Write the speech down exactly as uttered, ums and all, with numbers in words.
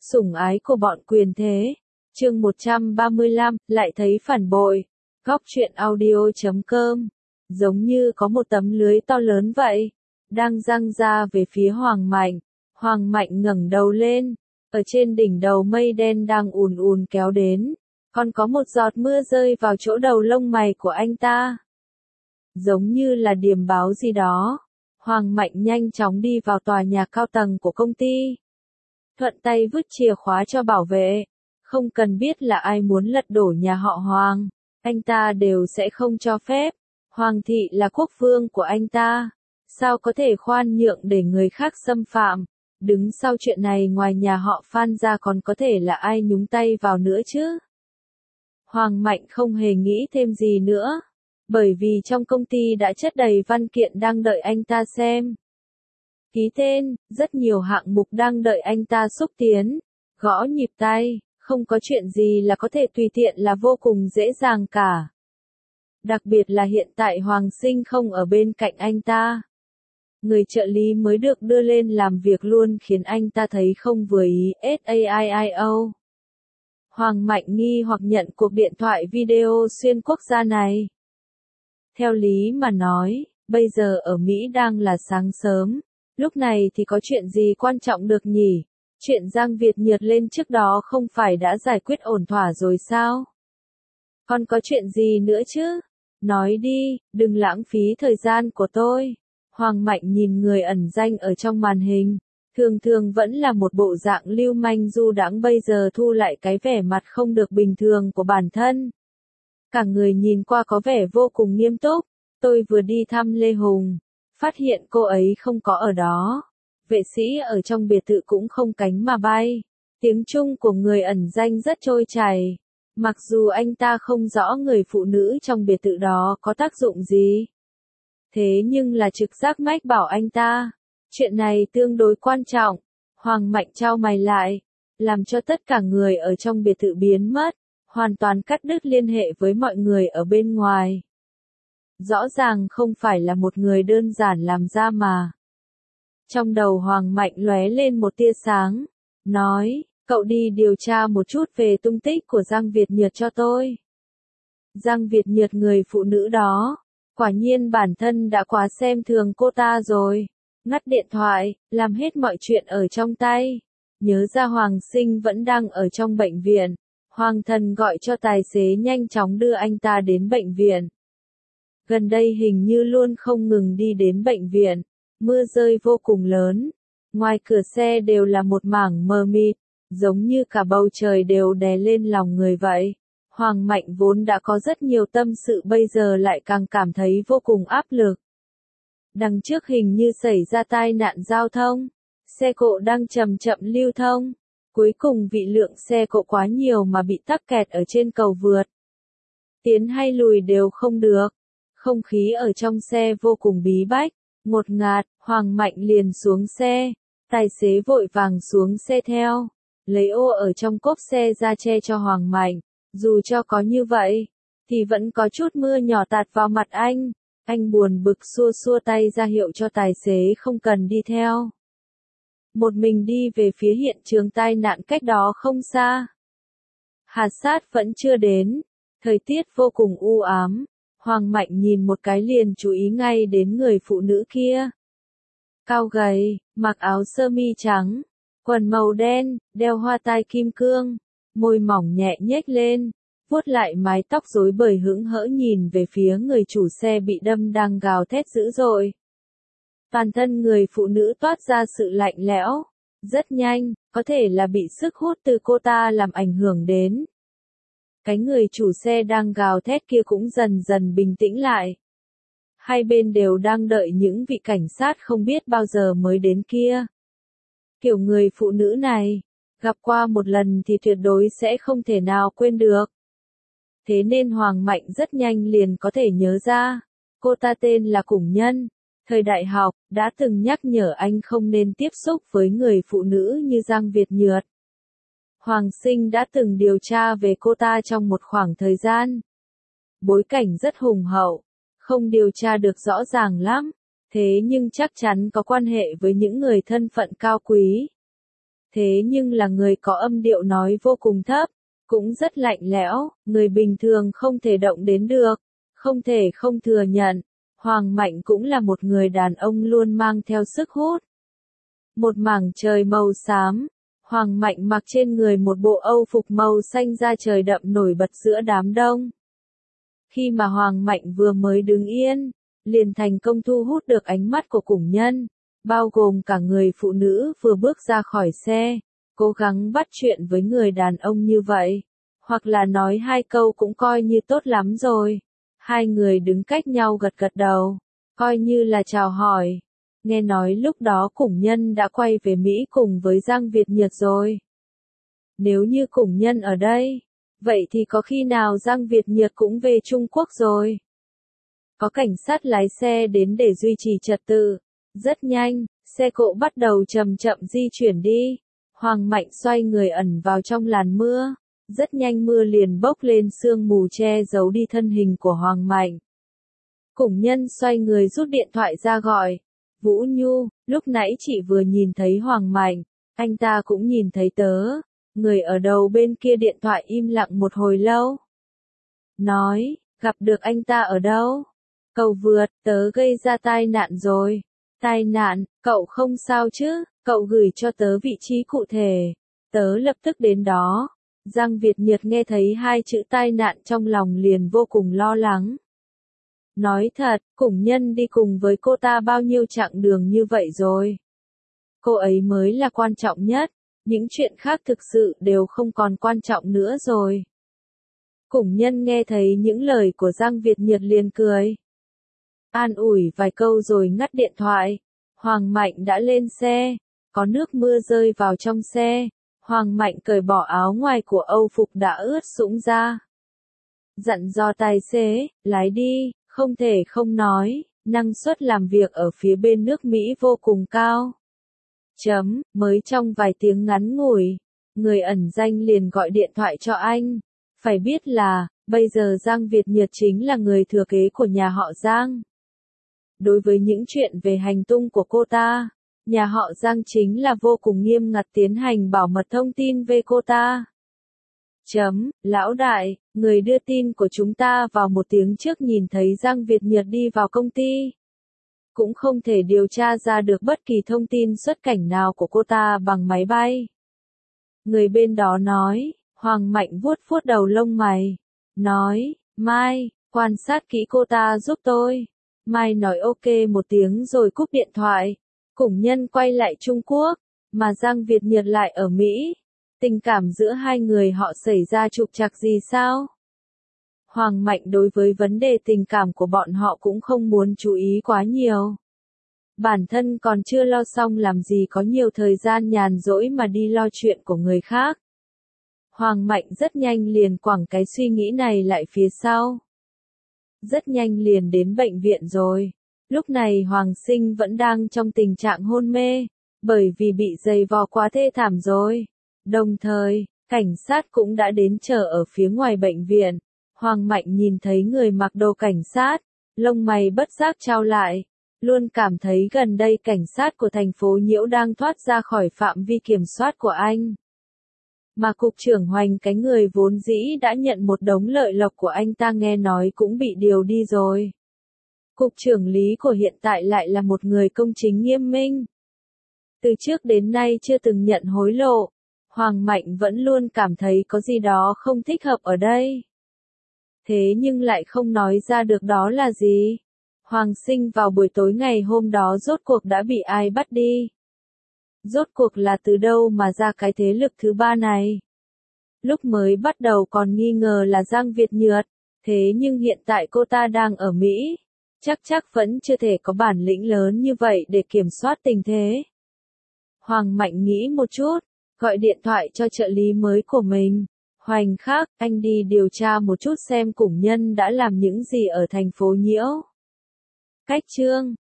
Sủng ái của bọn quyền thế. Chương một trăm ba mươi lăm, lại thấy phản bội. Góc truyện audio chấm com. Giống như có một tấm lưới to lớn vậy, đang giăng ra về phía Hoàng Mạnh. Hoàng Mạnh ngẩng đầu lên, ở trên đỉnh đầu mây đen đang ùn ùn kéo đến, còn có một giọt mưa rơi vào chỗ đầu lông mày của anh ta. Giống như là điềm báo gì đó, Hoàng Mạnh nhanh chóng đi vào tòa nhà cao tầng của công ty. Thuận tay vứt chìa khóa cho bảo vệ, không cần biết là ai muốn lật đổ nhà họ Hoàng, anh ta đều sẽ không cho phép. Hoàng thị là quốc vương của anh ta, sao có thể khoan nhượng để người khác xâm phạm. Đứng sau chuyện này ngoài nhà họ Phan ra còn có thể là ai nhúng tay vào nữa chứ? Hoàng Mạnh không hề nghĩ thêm gì nữa, bởi vì trong công ty đã chất đầy văn kiện đang đợi anh ta xem. Ký tên, rất nhiều hạng mục đang đợi anh ta xúc tiến, gõ nhịp tay, không có chuyện gì là có thể tùy tiện là vô cùng dễ dàng cả. Đặc biệt là hiện tại Hoàng Sinh không ở bên cạnh anh ta. Người trợ lý mới được đưa lên làm việc luôn khiến anh ta thấy không vừa ý. SAIIO. Hoàng Mạnh nghi hoặc nhận cuộc điện thoại video xuyên quốc gia này. Theo lý mà nói, bây giờ ở Mỹ đang là sáng sớm, lúc này thì có chuyện gì quan trọng được nhỉ? Chuyện Giang Việt Nhật lên trước đó không phải đã giải quyết ổn thỏa rồi sao? Còn có chuyện gì nữa chứ? Nói đi, đừng lãng phí thời gian của tôi. Hoàng Mạnh nhìn người ẩn danh ở trong màn hình, thường thường vẫn là một bộ dạng lưu manh du đãng, bây giờ thu lại cái vẻ mặt không được bình thường của bản thân. Cả người nhìn qua có vẻ vô cùng nghiêm túc. Tôi vừa đi thăm Lê Hùng, phát hiện cô ấy không có ở đó. Vệ sĩ ở trong biệt thự cũng không cánh mà bay. Tiếng Trung của người ẩn danh rất trôi chảy. Mặc dù anh ta không rõ người phụ nữ trong biệt thự đó có tác dụng gì. Thế nhưng là trực giác mách bảo anh ta, chuyện này tương đối quan trọng. Hoàng Mạnh chau mày lại, làm cho tất cả người ở trong biệt thự biến mất, hoàn toàn cắt đứt liên hệ với mọi người ở bên ngoài. Rõ ràng không phải là một người đơn giản làm ra mà. Trong đầu Hoàng Mạnh lóe lên một tia sáng, nói, cậu đi điều tra một chút về tung tích của Giang Việt Nhật cho tôi. Giang Việt Nhật, người phụ nữ đó, quả nhiên bản thân đã quá xem thường cô ta rồi. Ngắt điện thoại, làm hết mọi chuyện ở trong tay. Nhớ ra Hoàng Sinh vẫn đang ở trong bệnh viện. Hoàng Thần gọi cho tài xế nhanh chóng đưa anh ta đến bệnh viện. Gần đây hình như luôn không ngừng đi đến bệnh viện. Mưa rơi vô cùng lớn. Ngoài cửa xe đều là một mảng mờ mịt, giống như cả bầu trời đều đè lên lòng người vậy. Hoàng Mạnh vốn đã có rất nhiều tâm sự, bây giờ lại càng cảm thấy vô cùng áp lực. Đằng trước hình như xảy ra tai nạn giao thông. Xe cộ đang chậm chậm lưu thông. Cuối cùng vì lượng xe cộ quá nhiều mà bị tắc kẹt ở trên cầu vượt. Tiến hay lùi đều không được. Không khí ở trong xe vô cùng bí bách, ngột ngạt. Hoàng Mạnh liền xuống xe. Tài xế vội vàng xuống xe theo, lấy ô ở trong cốp xe ra che cho Hoàng Mạnh. Dù cho có như vậy, thì vẫn có chút mưa nhỏ tạt vào mặt anh. Anh buồn bực xua xua tay ra hiệu cho tài xế không cần đi theo. Một mình đi về phía hiện trường tai nạn cách đó không xa. Hạt sát vẫn chưa đến, thời tiết vô cùng u ám. Hoàng Mạnh nhìn một cái liền chú ý ngay đến người phụ nữ kia. Cao gầy, mặc áo sơ mi trắng, quần màu đen, đeo hoa tai kim cương, môi mỏng nhẹ nhếch lên, vuốt lại mái tóc rối bời, hững hỡ nhìn về phía người chủ xe bị đâm đang gào thét dữ dội. Toàn thân người phụ nữ toát ra sự lạnh lẽo, rất nhanh, có thể là bị sức hút từ cô ta làm ảnh hưởng đến. Cái người chủ xe đang gào thét kia cũng dần dần bình tĩnh lại. Hai bên đều đang đợi những vị cảnh sát không biết bao giờ mới đến kia. Kiểu người phụ nữ này, gặp qua một lần thì tuyệt đối sẽ không thể nào quên được. Thế nên Hoàng Mạnh rất nhanh liền có thể nhớ ra, cô ta tên là Củng Nhân. Thời đại học, đã từng nhắc nhở anh không nên tiếp xúc với người phụ nữ như Giang Việt Nhật. Hoàng Sinh đã từng điều tra về cô ta trong một khoảng thời gian. Bối cảnh rất hùng hậu, không điều tra được rõ ràng lắm, thế nhưng chắc chắn có quan hệ với những người thân phận cao quý. Thế nhưng là người có âm điệu nói vô cùng thấp, cũng rất lạnh lẽo, người bình thường không thể động đến được, không thể không thừa nhận. Hoàng Mạnh cũng là một người đàn ông luôn mang theo sức hút. Một mảng trời màu xám, Hoàng Mạnh mặc trên người một bộ âu phục màu xanh da trời đậm nổi bật giữa đám đông. Khi mà Hoàng Mạnh vừa mới đứng yên, liền thành công thu hút được ánh mắt của cùng nhân, bao gồm cả người phụ nữ vừa bước ra khỏi xe, cố gắng bắt chuyện với người đàn ông như vậy, hoặc là nói hai câu cũng coi như tốt lắm rồi. Hai người đứng cách nhau gật gật đầu, coi như là chào hỏi. Nghe nói lúc đó Cùng Nhân đã quay về Mỹ cùng với Giang Việt Nhật rồi. Nếu như Cùng Nhân ở đây, vậy thì có khi nào Giang Việt Nhật cũng về Trung Quốc rồi? Có cảnh sát lái xe đến để duy trì trật tự. Rất nhanh, xe cộ bắt đầu chậm chậm di chuyển đi. Hoàng Mạnh xoay người ẩn vào trong làn mưa. Rất nhanh mưa liền bốc lên sương mù che giấu đi thân hình của Hoàng Mạnh. Cùng Nhân xoay người rút điện thoại ra gọi. Vũ Nhu, lúc nãy chị vừa nhìn thấy Hoàng Mạnh, anh ta cũng nhìn thấy tớ. Người ở đầu bên kia điện thoại im lặng một hồi lâu. Nói, gặp được anh ta ở đâu? Cầu vượt, tớ gây ra tai nạn rồi. Tai nạn, cậu không sao chứ? Cậu gửi cho tớ vị trí cụ thể. Tớ lập tức đến đó. Giang Việt Nhật nghe thấy hai chữ tai nạn trong lòng liền vô cùng lo lắng. Nói thật, Cùng Nhân đi cùng với cô ta bao nhiêu chặng đường như vậy rồi. Cô ấy mới là quan trọng nhất, những chuyện khác thực sự đều không còn quan trọng nữa rồi. Cùng Nhân nghe thấy những lời của Giang Việt Nhật liền cười. An ủi vài câu rồi ngắt điện thoại. Hoàng Mạnh đã lên xe, có nước mưa rơi vào trong xe. Hoàng Mạnh cởi bỏ áo ngoài của âu phục đã ướt sũng ra. Dặn dò tài xế, lái đi, không thể không nói, năng suất làm việc ở phía bên nước Mỹ vô cùng cao. Chấm, mới trong vài tiếng ngắn ngủi, người ẩn danh liền gọi điện thoại cho anh. Phải biết là, bây giờ Giang Việt Nhật chính là người thừa kế của nhà họ Giang. Đối với những chuyện về hành tung của cô ta, nhà họ Giang chính là vô cùng nghiêm ngặt tiến hành bảo mật thông tin về cô ta. Chấm, lão đại, người đưa tin của chúng ta vào một tiếng trước nhìn thấy Giang Việt Nhật đi vào công ty. Cũng không thể điều tra ra được bất kỳ thông tin xuất cảnh nào của cô ta bằng máy bay. Người bên đó nói, Hoàng Mạnh vuốt vuốt đầu lông mày. Nói, Mai, quan sát kỹ cô ta giúp tôi. Mai nói ok một tiếng rồi cúp điện thoại. Cùng Nhân quay lại Trung Quốc, mà Giang Việt Nhật lại ở Mỹ. Tình cảm giữa hai người họ xảy ra trục trặc gì sao? Hoàng Mạnh đối với vấn đề tình cảm của bọn họ cũng không muốn chú ý quá nhiều. Bản thân còn chưa lo xong làm gì có nhiều thời gian nhàn rỗi mà đi lo chuyện của người khác. Hoàng Mạnh rất nhanh liền quẳng cái suy nghĩ này lại phía sau. Rất nhanh liền đến bệnh viện rồi. Lúc này Hoàng Sinh vẫn đang trong tình trạng hôn mê, bởi vì bị giày vò quá thê thảm rồi. Đồng thời, cảnh sát cũng đã đến chờ ở phía ngoài bệnh viện. Hoàng Mạnh nhìn thấy người mặc đồ cảnh sát, lông mày bất giác trao lại. Luôn cảm thấy gần đây cảnh sát của thành phố Nhiễu đang thoát ra khỏi phạm vi kiểm soát của anh. Mà cục trưởng Hoành cái người vốn dĩ đã nhận một đống lợi lộc của anh ta nghe nói cũng bị điều đi rồi. Cục trưởng Lý của hiện tại lại là một người công chính nghiêm minh. Từ trước đến nay chưa từng nhận hối lộ, Hoàng Mạnh vẫn luôn cảm thấy có gì đó không thích hợp ở đây. Thế nhưng lại không nói ra được đó là gì. Hoàng Sinh vào buổi tối ngày hôm đó rốt cuộc đã bị ai bắt đi. Rốt cuộc là từ đâu mà ra cái thế lực thứ ba này. Lúc mới bắt đầu còn nghi ngờ là Giang Việt Nhật, thế nhưng hiện tại cô ta đang ở Mỹ. Chắc chắc vẫn chưa thể có bản lĩnh lớn như vậy để kiểm soát tình thế. Hoàng Mạnh nghĩ một chút, gọi điện thoại cho trợ lý mới của mình. Hoành khác, anh đi điều tra một chút xem Cùng Nhân đã làm những gì ở thành phố Nhiễu. Cách chương